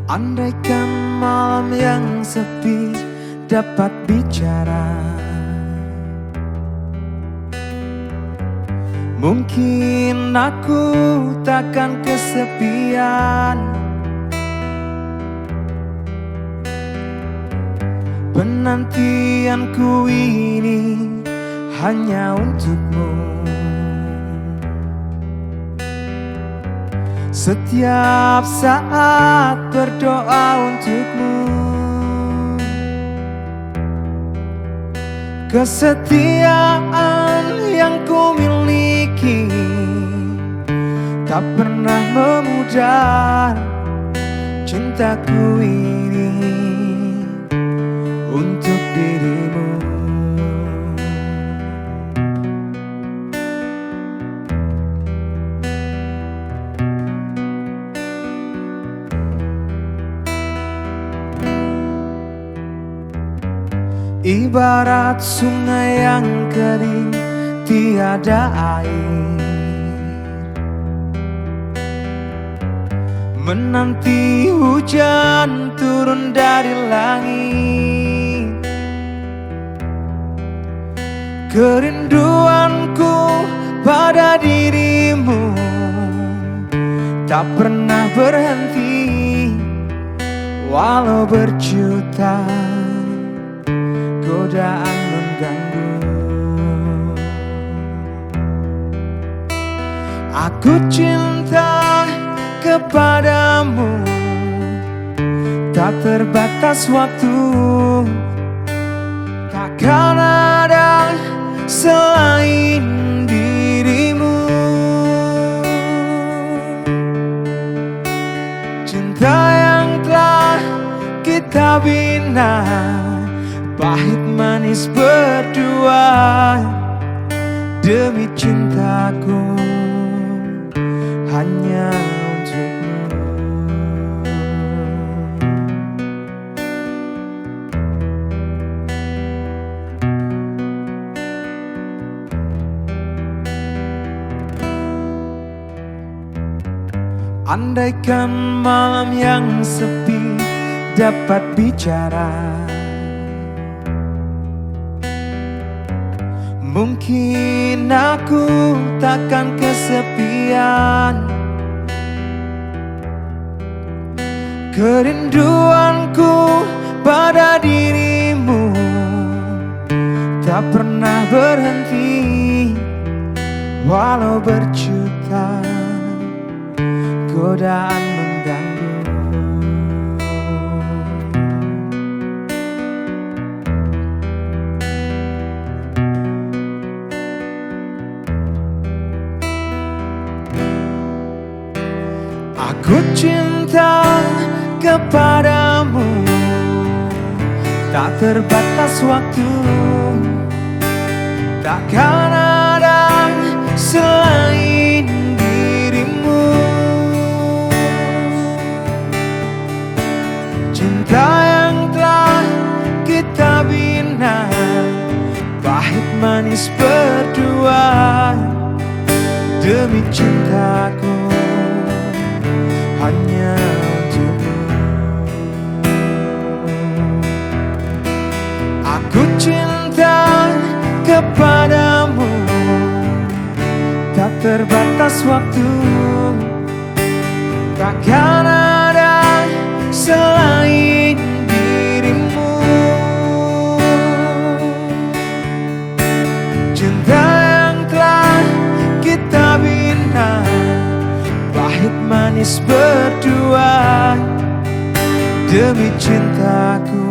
Andaikan malam yang sepi dapat bicara, mungkin aku takkan kesepian. Penantianku ini hanya untukmu. Setiap saat berdoa untukmu. Kesetiaan yang ku miliki tak pernah memudar. Cintaku ini untuk dirimu. Ibarat sungai yang kering tiada air, menanti hujan turun dari langit. Kerinduanku pada dirimu tak pernah berhenti, walau berjuta godaan mengganggu. Aku cinta kepadamu, tak terbatas waktu. Takkan ada selain dirimu. Cinta yang telah kita bina, pahit manis berdua. Demi cintaku hanya untukmu. Andaikan malam yang sepi dapat bicara, mungkin aku takkan kesepian. Kerinduanku pada dirimu tak pernah berhenti, walau berjuta godaan mengganggu. Aku cinta kepadamu, tak terbatas waktu. Takkan ada selain dirimu. Cinta yang telah kita bina, pahit manis berdua. Demi cintaku hanya untukmu. Aku cinta kepadamu, tak terbatas waktu. Takkan ada selain dirimu. Cinta yang telah kita bina, pahit manis berdua. Demi cintaku